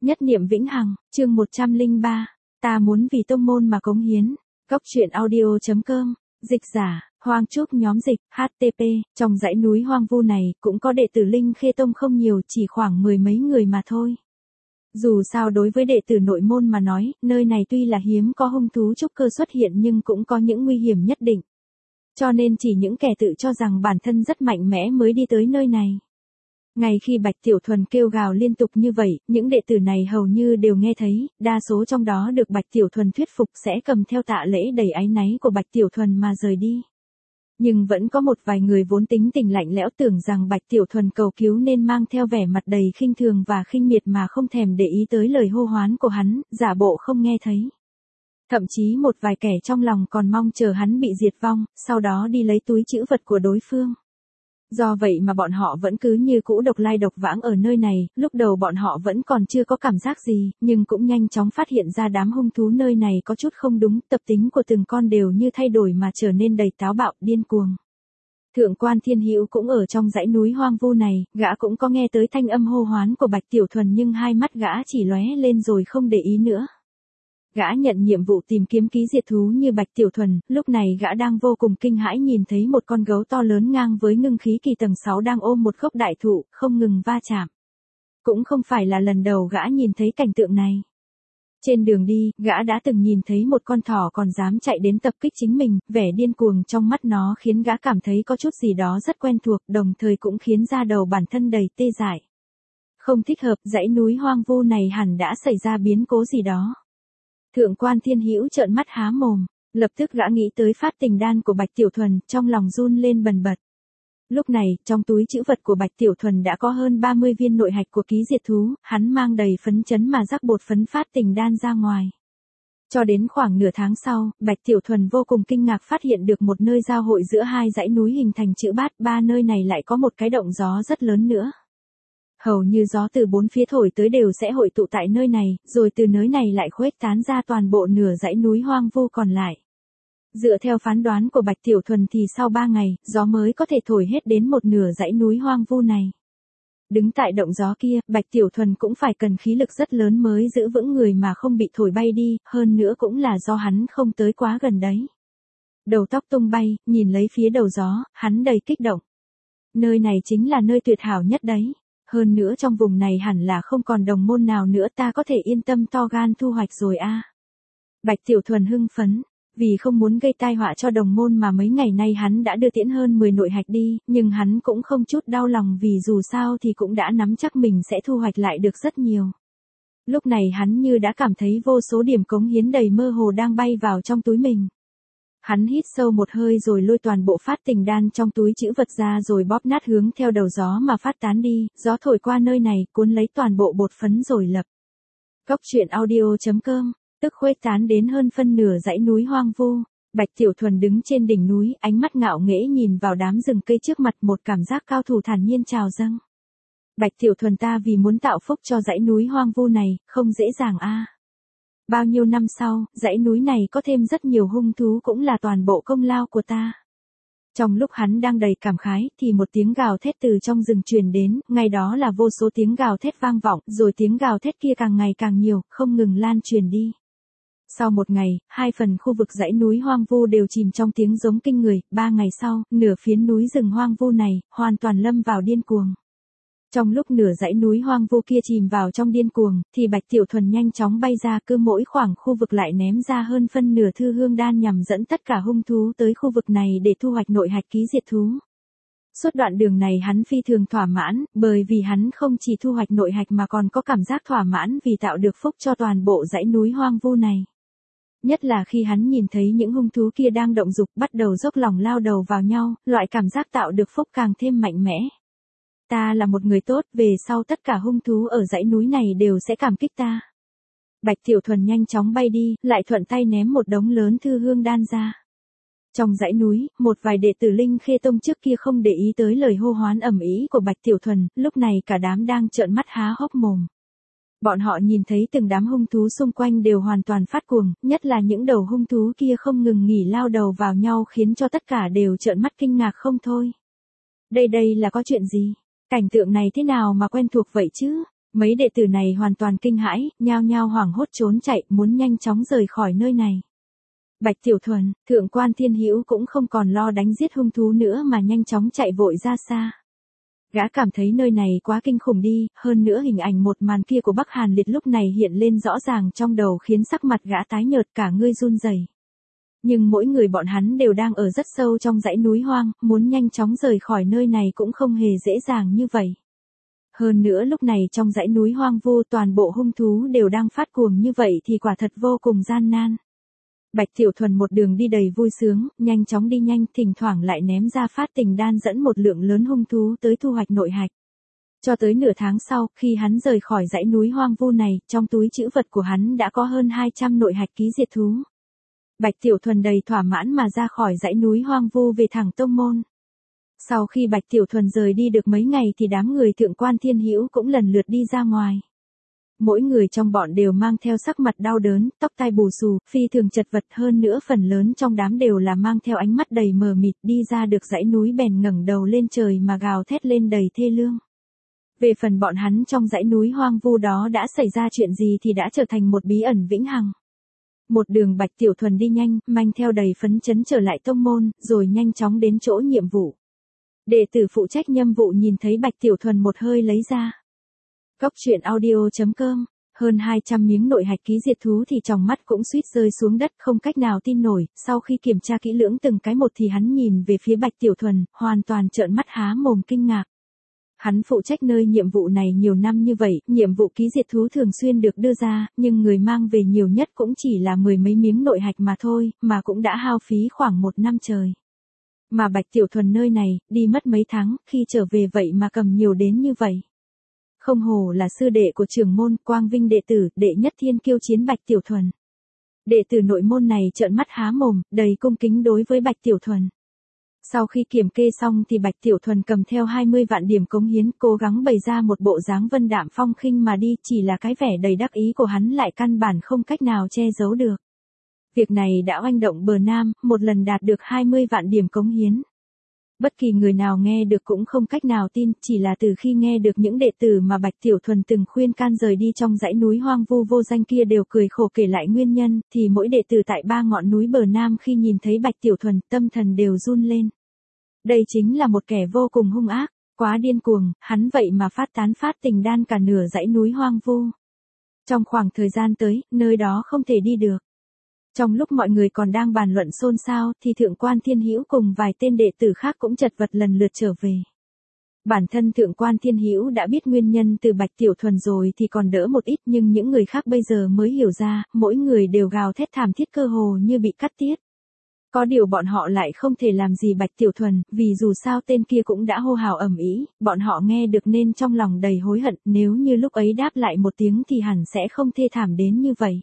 Nhất niệm vĩnh hằng, chương 103. Ta muốn vì tông môn mà cống hiến. Góc truyện audio.com. Dịch giả, Hoang Trúc nhóm dịch, HTP. Trong dãy núi hoang vu này, cũng có đệ tử Linh Khê Tông không nhiều, chỉ khoảng 10 mấy người mà thôi. Dù sao đối với đệ tử nội môn mà nói, nơi này tuy là hiếm có hung thú trúc cơ xuất hiện nhưng cũng có những nguy hiểm nhất định. Cho nên chỉ những kẻ tự cho rằng bản thân rất mạnh mẽ mới đi tới nơi này. Ngay khi Bạch Tiểu Thuần kêu gào liên tục như vậy, những đệ tử này hầu như đều nghe thấy, đa số trong đó được Bạch Tiểu Thuần thuyết phục sẽ cầm theo tạ lễ đầy áy náy của Bạch Tiểu Thuần mà rời đi. Nhưng vẫn có một vài người vốn tính tình lạnh lẽo tưởng rằng Bạch Tiểu Thuần cầu cứu nên mang theo vẻ mặt đầy khinh thường và khinh miệt mà không thèm để ý tới lời hô hoán của hắn, giả bộ không nghe thấy. Thậm chí một vài kẻ trong lòng còn mong chờ hắn bị diệt vong, sau đó đi lấy túi trữ vật của đối phương. Do vậy mà bọn họ vẫn cứ như cũ độc lai độc vãng ở nơi này, lúc đầu bọn họ vẫn còn chưa có cảm giác gì, nhưng cũng nhanh chóng phát hiện ra đám hung thú nơi này có chút không đúng, tập tính của từng con đều như thay đổi mà trở nên đầy táo bạo, điên cuồng. Thượng quan Thiên Hữu cũng ở trong dãy núi hoang vu này, gã cũng có nghe tới thanh âm hô hoán của Bạch Tiểu Thuần nhưng hai mắt gã chỉ lóe lên rồi không để ý nữa. Gã nhận nhiệm vụ tìm kiếm ký diệt thú như Bạch Tiểu Thuần, lúc này gã đang vô cùng kinh hãi nhìn thấy một con gấu to lớn ngang với ngưng khí kỳ tầng 6 đang ôm một gốc đại thụ, không ngừng va chạm. Cũng không phải là lần đầu gã nhìn thấy cảnh tượng này. Trên đường đi, gã đã từng nhìn thấy một con thỏ còn dám chạy đến tập kích chính mình, vẻ điên cuồng trong mắt nó khiến gã cảm thấy có chút gì đó rất quen thuộc, đồng thời cũng khiến da đầu bản thân đầy tê dại. Không thích hợp, dãy núi hoang vu này hẳn đã xảy ra biến cố gì đó. Thượng quan Thiên Hữu trợn mắt há mồm, lập tức gã nghĩ tới phát tình đan của Bạch Tiểu Thuần, trong lòng run lên bần bật. Lúc này, trong túi trữ vật của Bạch Tiểu Thuần đã có hơn 30 viên nội hạch của ký diệt thú, hắn mang đầy phấn chấn mà rắc bột phấn phát tình đan ra ngoài. Cho đến khoảng nửa tháng sau, Bạch Tiểu Thuần vô cùng kinh ngạc phát hiện được một nơi giao hội giữa hai dãy núi hình thành chữ bát, ba nơi này lại có một cái động gió rất lớn nữa. Hầu như gió từ bốn phía thổi tới đều sẽ hội tụ tại nơi này, rồi từ nơi này lại khuếch tán ra toàn bộ nửa dãy núi hoang vu còn lại. Dựa theo phán đoán của Bạch Tiểu Thuần thì sau 3 ngày, gió mới có thể thổi hết đến một nửa dãy núi hoang vu này. Đứng tại động gió kia, Bạch Tiểu Thuần cũng phải cần khí lực rất lớn mới giữ vững người mà không bị thổi bay đi, hơn nữa cũng là do hắn không tới quá gần đấy. Đầu tóc tung bay, nhìn lấy phía đầu gió, hắn đầy kích động. Nơi này chính là nơi tuyệt hảo nhất đấy. Hơn nữa trong vùng này hẳn là không còn đồng môn nào nữa, ta có thể yên tâm to gan thu hoạch rồi a. Bạch Tiểu Thuần hưng phấn, vì không muốn gây tai họa cho đồng môn mà mấy ngày nay hắn đã đưa tiễn hơn 10 nội hạch đi, nhưng hắn cũng không chút đau lòng vì dù sao thì cũng đã nắm chắc mình sẽ thu hoạch lại được rất nhiều. Lúc này hắn như đã cảm thấy vô số điểm cống hiến đầy mơ hồ đang bay vào trong túi mình. Hắn hít sâu một hơi rồi lôi toàn bộ phát tình đan trong túi trữ vật ra rồi bóp nát hướng theo đầu gió mà phát tán đi, gió thổi qua nơi này cuốn lấy toàn bộ bột phấn rồi lập. Góc truyện audio.com, tức khuếch tán đến hơn phân nửa dãy núi hoang vu. Bạch Tiểu Thuần đứng trên đỉnh núi, ánh mắt ngạo nghễ nhìn vào đám rừng cây trước mặt, một cảm giác cao thủ thản nhiên trào dâng. Bạch Tiểu Thuần, ta vì muốn tạo phúc cho dãy núi hoang vu này, không dễ dàng a. Bao nhiêu năm sau, dãy núi này có thêm rất nhiều hung thú cũng là toàn bộ công lao của ta. Trong lúc hắn đang đầy cảm khái, thì một tiếng gào thét từ trong rừng truyền đến, ngay đó là vô số tiếng gào thét vang vọng, rồi tiếng gào thét kia càng ngày càng nhiều, không ngừng lan truyền đi. Sau một ngày, 2 phần khu vực dãy núi hoang vu đều chìm trong tiếng giống kinh người, 3 ngày sau, nửa phiến núi rừng hoang vu này, hoàn toàn lâm vào điên cuồng. Trong lúc nửa dãy núi hoang vu kia chìm vào trong điên cuồng, thì Bạch Tiểu Thuần nhanh chóng bay ra, cứ mỗi khoảng khu vực lại ném ra hơn phân nửa thư hương đan nhằm dẫn tất cả hung thú tới khu vực này để thu hoạch nội hạch ký diệt thú. Suốt đoạn đường này hắn phi thường thỏa mãn, bởi vì hắn không chỉ thu hoạch nội hạch mà còn có cảm giác thỏa mãn vì tạo được phúc cho toàn bộ dãy núi hoang vu này. Nhất là khi hắn nhìn thấy những hung thú kia đang động dục bắt đầu dốc lòng lao đầu vào nhau, loại cảm giác tạo được phúc càng thêm mạnh mẽ. Ta là một người tốt, về sau tất cả hung thú ở dãy núi này đều sẽ cảm kích ta. Bạch Tiểu Thuần nhanh chóng bay đi, lại thuận tay ném một đống lớn thư hương đan ra. Trong dãy núi, một vài đệ tử Linh Khê Tông trước kia không để ý tới lời hô hoán ầm ĩ của Bạch Tiểu Thuần, lúc này cả đám đang trợn mắt há hốc mồm. Bọn họ nhìn thấy từng đám hung thú xung quanh đều hoàn toàn phát cuồng, nhất là những đầu hung thú kia không ngừng nghỉ lao đầu vào nhau khiến cho tất cả đều trợn mắt kinh ngạc không thôi. Đây là có chuyện gì? Cảnh tượng này thế nào mà quen thuộc vậy chứ? Mấy đệ tử này hoàn toàn kinh hãi, nhao nhao hoảng hốt trốn chạy, muốn nhanh chóng rời khỏi nơi này. Bạch Tiểu Thuần, Thượng quan Thiên Hữu cũng không còn lo đánh giết hung thú nữa mà nhanh chóng chạy vội ra xa. Gã cảm thấy nơi này quá kinh khủng đi, hơn nữa hình ảnh một màn kia của Bắc Hàn Liệt lúc này hiện lên rõ ràng trong đầu khiến sắc mặt gã tái nhợt cả người run rẩy. Nhưng mỗi người bọn hắn đều đang ở rất sâu trong dãy núi hoang, muốn nhanh chóng rời khỏi nơi này cũng không hề dễ dàng như vậy. Hơn nữa lúc này trong dãy núi hoang vu toàn bộ hung thú đều đang phát cuồng như vậy thì quả thật vô cùng gian nan. Bạch Tiểu Thuần một đường đi đầy vui sướng, nhanh chóng đi nhanh, thỉnh thoảng lại ném ra phát tình đan dẫn một lượng lớn hung thú tới thu hoạch nội hạch. Cho tới nửa tháng sau, khi hắn rời khỏi dãy núi hoang vu này, trong túi trữ vật của hắn đã có hơn 200 nội hạch ký diệt thú. Bạch Tiểu Thuần đầy thỏa mãn mà ra khỏi dãy núi hoang vu về thẳng tông môn. Sau khi Bạch Tiểu Thuần rời đi được mấy ngày thì đám người Thượng quan Thiên Hữu cũng lần lượt đi ra ngoài. Mỗi người trong bọn đều mang theo sắc mặt đau đớn, tóc tai bù xù, phi thường chật vật, hơn nữa phần lớn trong đám đều là mang theo ánh mắt đầy mờ mịt, đi ra được dãy núi bèn ngẩng đầu lên trời mà gào thét lên đầy thê lương. Về phần bọn hắn trong dãy núi hoang vu đó đã xảy ra chuyện gì thì đã trở thành một bí ẩn vĩnh hằng. Một đường Bạch Tiểu Thuần đi nhanh, manh theo đầy phấn chấn trở lại tông môn, rồi nhanh chóng đến chỗ nhiệm vụ. Đệ tử phụ trách nhiệm vụ nhìn thấy Bạch Tiểu Thuần một hơi lấy ra. Cốc truyện audio.com, hơn 200 miếng nội hạch ký diệt thú thì trong mắt cũng suýt rơi xuống đất không cách nào tin nổi, sau khi kiểm tra kỹ lưỡng từng cái một thì hắn nhìn về phía Bạch Tiểu Thuần, hoàn toàn trợn mắt há mồm kinh ngạc. Hắn phụ trách nơi nhiệm vụ này nhiều năm như vậy, nhiệm vụ ký diệt thú thường xuyên được đưa ra, nhưng người mang về nhiều nhất cũng chỉ là mười mấy miếng nội hạch mà thôi, mà cũng đã hao phí khoảng 1 năm trời. Mà Bạch Tiểu Thuần nơi này, đi mất mấy tháng, khi trở về vậy mà cầm nhiều đến như vậy. Không hổ là sư đệ của trưởng môn, quang vinh đệ tử, đệ nhất thiên kiêu chiến Bạch Tiểu Thuần. Đệ tử nội môn này trợn mắt há mồm, đầy cung kính đối với Bạch Tiểu Thuần. Sau khi kiểm kê xong thì Bạch Tiểu Thuần cầm theo 20 vạn điểm cống hiến, cố gắng bày ra một bộ dáng vân đạm phong khinh mà đi, chỉ là cái vẻ đầy đắc ý của hắn lại căn bản không cách nào che giấu được. Việc này đã oanh động bờ Nam, một lần đạt được 20 vạn điểm cống hiến. Bất kỳ người nào nghe được cũng không cách nào tin, chỉ là từ khi nghe được những đệ tử mà Bạch Tiểu Thuần từng khuyên can rời đi trong dãy núi hoang vu vô danh kia đều cười khổ kể lại nguyên nhân, thì mỗi đệ tử tại 3 ngọn núi bờ Nam khi nhìn thấy Bạch Tiểu Thuần, tâm thần đều run lên. Đây chính là một kẻ vô cùng hung ác, quá điên cuồng, hắn vậy mà phát tán phát tình đan cả nửa dãy núi hoang vu. Trong khoảng thời gian tới, nơi đó không thể đi được. Trong lúc mọi người còn đang bàn luận xôn xao thì Thượng quan Thiên Hữu cùng vài tên đệ tử khác cũng chật vật lần lượt trở về. Bản thân Thượng quan Thiên Hữu đã biết nguyên nhân từ Bạch Tiểu Thuần rồi thì còn đỡ một ít, nhưng những người khác bây giờ mới hiểu ra, mỗi người đều gào thét thảm thiết cơ hồ như bị cắt tiết. Có điều bọn họ lại không thể làm gì Bạch Tiểu Thuần, vì dù sao tên kia cũng đã hô hào ầm ĩ, bọn họ nghe được nên trong lòng đầy hối hận, nếu như lúc ấy đáp lại một tiếng thì hẳn sẽ không thê thảm đến như vậy.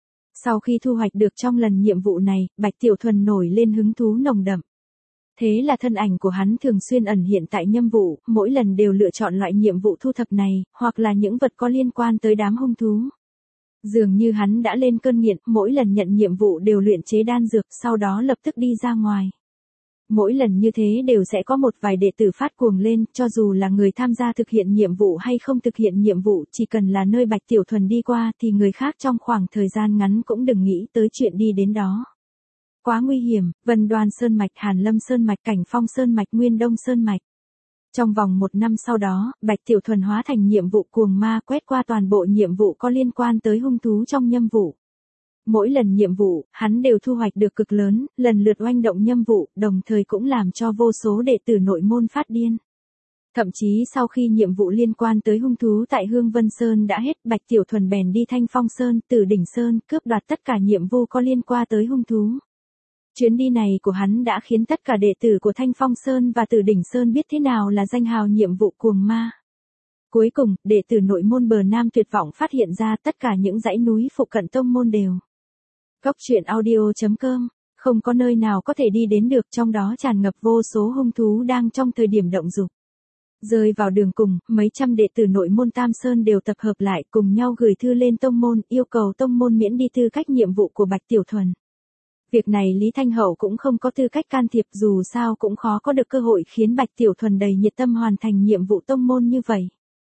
Sau khi thu hoạch được trong lần nhiệm vụ này, Bạch Tiểu Thuần nổi lên hứng thú nồng đậm. Thế là thân ảnh của hắn thường xuyên ẩn hiện tại nhiệm vụ, mỗi lần đều lựa chọn loại nhiệm vụ thu thập này, hoặc là những vật có liên quan tới đám hung thú. Dường như hắn đã lên cơn nghiện, mỗi lần nhận nhiệm vụ đều luyện chế đan dược, sau đó lập tức đi ra ngoài. Mỗi lần như thế đều sẽ có một vài đệ tử phát cuồng lên, cho dù là người tham gia thực hiện nhiệm vụ hay không thực hiện nhiệm vụ, chỉ cần là nơi Bạch Tiểu Thuần đi qua thì người khác trong khoảng thời gian ngắn cũng đừng nghĩ tới chuyện đi đến đó. Quá nguy hiểm, Vân Đoan Sơn Mạch, Hàn Lâm Sơn Mạch, Cảnh Phong Sơn Mạch, Nguyên Đông Sơn Mạch. Trong vòng 1 năm sau đó, Bạch Tiểu Thuần hóa thành nhiệm vụ cuồng ma quét qua toàn bộ nhiệm vụ có liên quan tới hung thú trong nhiệm vụ. Mỗi lần nhiệm vụ, hắn đều thu hoạch được cực lớn, lần lượt oanh động nhiệm vụ, đồng thời cũng làm cho vô số đệ tử nội môn phát điên. Thậm chí sau khi nhiệm vụ liên quan tới hung thú tại Hương Vân Sơn đã hết, Bạch Tiểu Thuần bèn đi Thanh Phong Sơn, Tử Đỉnh Sơn, cướp đoạt tất cả nhiệm vụ có liên quan tới hung thú. Chuyến đi này của hắn đã khiến tất cả đệ tử của Thanh Phong Sơn và Tử Đỉnh Sơn biết thế nào là danh hào nhiệm vụ cuồng ma. Cuối cùng, đệ tử nội môn bờ Nam tuyệt vọng phát hiện ra tất cả những dãy núi phụ cận tông môn đều. Cốc truyện audio.com, không có nơi nào có thể đi đến được, trong đó tràn ngập vô số hung thú đang trong thời điểm động dục. Rơi vào đường cùng, mấy trăm đệ tử nội môn Tam Sơn đều tập hợp lại cùng nhau gửi thư lên tông môn, yêu cầu tông môn miễn đi tư cách nhiệm vụ của Bạch Tiểu Thuần. Việc này Lý Thanh Hậu cũng không có tư cách can thiệp, dù sao cũng khó có được cơ hội khiến Bạch Tiểu Thuần đầy nhiệt tâm hoàn thành nhiệm vụ tông môn như vậy.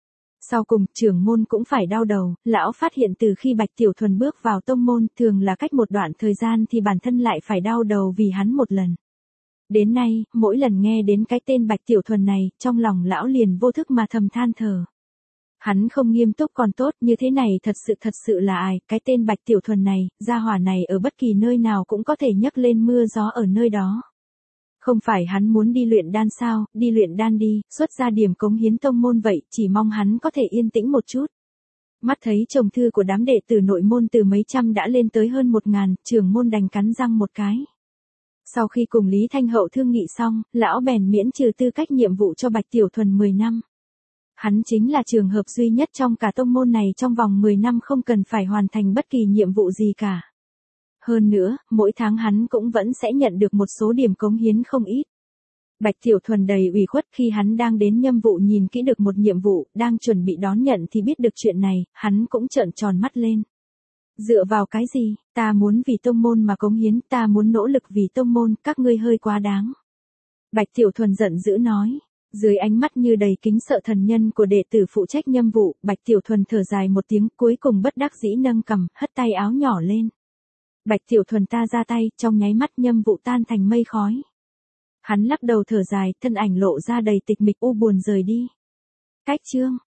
Sau cùng, trưởng môn cũng phải đau đầu, lão phát hiện từ khi Bạch Tiểu Thuần bước vào tông môn, thường là cách một đoạn thời gian thì bản thân lại phải đau đầu vì hắn một lần. Đến nay, mỗi lần nghe đến cái tên Bạch Tiểu Thuần này, trong lòng lão liền vô thức mà thầm than thở. Hắn không nghiêm túc còn tốt, như thế này thật sự là ai, cái tên Bạch Tiểu Thuần này, gia hỏa này ở bất kỳ nơi nào cũng có thể nhấc lên mưa gió ở nơi đó. Không phải hắn muốn đi luyện đan sao, đi luyện đan đi, xuất ra điểm cống hiến tông môn vậy, chỉ mong hắn có thể yên tĩnh một chút. Mắt thấy chồng thư của đám đệ tử nội môn từ mấy trăm đã lên tới hơn 1000, trưởng môn đành cắn răng một cái. Sau khi cùng Lý Thanh Hậu thương nghị xong, lão bèn miễn trừ tư cách nhiệm vụ cho Bạch Tiểu Thuần 10 năm. Hắn chính là trường hợp duy nhất trong cả tông môn này trong vòng 10 năm không cần phải hoàn thành bất kỳ nhiệm vụ gì cả. Hơn nữa, mỗi tháng hắn cũng vẫn sẽ nhận được một số điểm cống hiến không ít. Bạch Tiểu Thuần đầy ủy khuất khi hắn đang đến nhâm vụ nhìn kỹ được một nhiệm vụ, đang chuẩn bị đón nhận thì biết được chuyện này, hắn cũng trợn tròn mắt lên. Dựa vào cái gì, ta muốn vì tông môn mà cống hiến, ta muốn nỗ lực vì tông môn, các ngươi hơi quá đáng. Bạch Tiểu Thuần giận dữ nói. Dưới ánh mắt như đầy kính sợ thần nhân của đệ tử phụ trách nhâm vụ, Bạch Tiểu Thuần thở dài một tiếng, cuối cùng bất đắc dĩ nâng cằm, hất tay áo nhỏ lên. Bạch Tiểu Thuần ta ra tay, trong nháy mắt nhâm vụ tan thành mây khói. Hắn lắc đầu thở dài, thân ảnh lộ ra đầy tịch mịch u buồn rời đi. Cách chương